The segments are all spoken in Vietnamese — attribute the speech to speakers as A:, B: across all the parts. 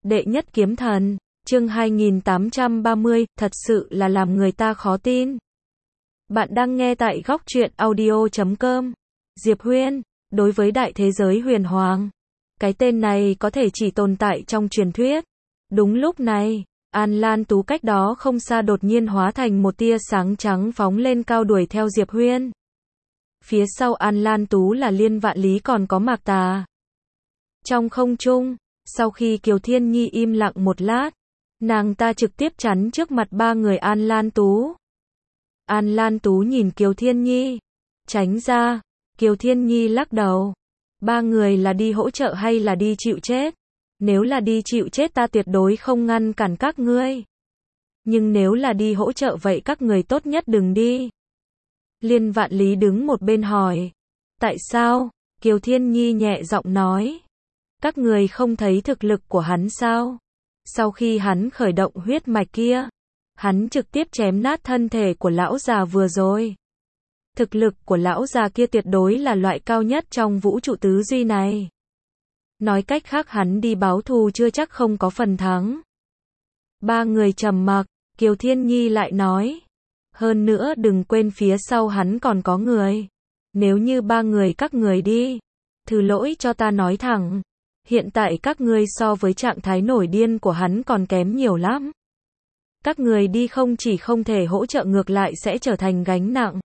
A: Đệ nhất kiếm thần, chương 2830, thật sự là làm người ta khó tin. Bạn đang nghe tại góc truyện audio.com. Diệp Huyên, đối với đại thế giới huyền hoàng, cái tên này có thể chỉ tồn tại trong truyền thuyết. Đúng lúc này, An Lan Tú cách đó không xa đột nhiên hóa thành một tia sáng trắng phóng lên cao đuổi theo Diệp Huyên. Phía sau An Lan Tú là Liên Vạn Lý còn có Mạc Tà. Trong không trung, sau khi Kiều Thiên Nhi im lặng một lát, nàng ta trực tiếp chắn trước mặt ba người An Lan Tú. An Lan Tú nhìn Kiều Thiên Nhi, tránh ra. Kiều Thiên Nhi lắc đầu. Ba người là đi hỗ trợ hay là đi chịu chết? Nếu là đi chịu chết ta tuyệt đối không ngăn cản các ngươi. Nhưng nếu là đi hỗ trợ vậy các người tốt nhất đừng đi. Liên Vạn Lý đứng một bên hỏi. Tại sao? Kiều Thiên Nhi nhẹ giọng nói. Các người không thấy thực lực của hắn sao? Sau khi hắn khởi động huyết mạch kia, hắn trực tiếp chém nát thân thể của lão già vừa rồi. Thực lực của lão già kia tuyệt đối là loại cao nhất trong vũ trụ tứ duy này. Nói cách khác hắn đi báo thù chưa chắc không có phần thắng. Ba người trầm mặc, Kiều Thiên Nhi lại nói. Hơn nữa đừng quên phía sau hắn còn có người. Nếu như ba người các người đi, thứ lỗi cho ta nói thẳng. Hiện tại các ngươi so với trạng thái nổi điên của hắn còn kém nhiều lắm. Các người đi không chỉ không thể hỗ trợ ngược lại sẽ trở thành gánh nặng.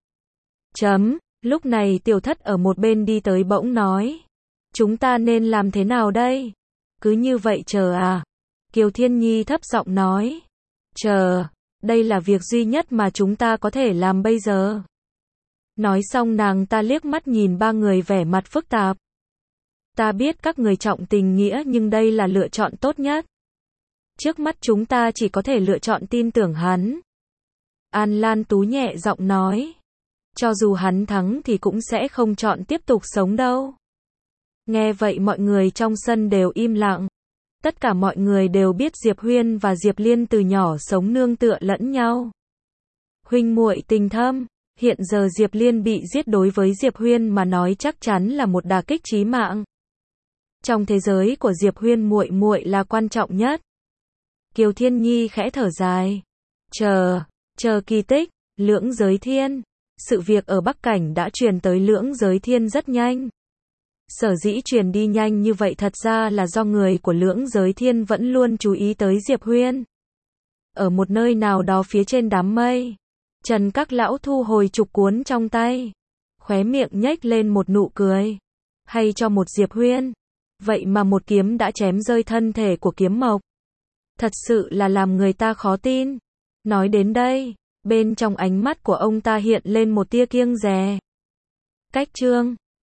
A: Lúc này Tiểu Thất ở một bên đi tới bỗng nói. Chúng ta nên làm thế nào đây? Cứ như vậy chờ à? Kiều Thiên Nhi thấp giọng nói. Chờ, đây là việc duy nhất mà chúng ta có thể làm bây giờ. Nói xong nàng ta liếc mắt nhìn ba người vẻ mặt phức tạp. Ta biết các người trọng tình nghĩa nhưng đây là lựa chọn tốt nhất. Trước mắt chúng ta chỉ có thể lựa chọn tin tưởng hắn. An Lan Tú nhẹ giọng nói. Cho dù hắn thắng thì cũng sẽ không chọn tiếp tục sống đâu. Nghe vậy mọi người trong sân đều im lặng. Tất cả mọi người đều biết Diệp Huyên và Diệp Liên từ nhỏ sống nương tựa lẫn nhau. Huynh muội tình thâm, hiện giờ Diệp Liên bị giết đối với Diệp Huyên mà nói chắc chắn là một đả kích chí mạng. Trong thế giới của Diệp Huyên muội muội là quan trọng nhất. Kiều Thiên Nhi khẽ thở dài. Chờ kỳ tích, Lưỡng Giới Thiên. Sự việc ở Bắc Cảnh đã truyền tới Lưỡng Giới Thiên rất nhanh. Sở dĩ truyền đi nhanh như vậy thật ra là do người của Lưỡng Giới Thiên vẫn luôn chú ý tới Diệp Huyên. Ở một nơi nào đó phía trên đám mây, Trần các lão thu hồi trục cuốn trong tay, khóe miệng nhếch lên một nụ cười. Hay cho một Diệp Huyên, vậy mà một kiếm đã chém rơi thân thể của Kiếm Mộc. Thật sự là làm người ta khó tin. Nói đến đây, bên trong ánh mắt của ông ta hiện lên một tia kiêng dè. Cách chương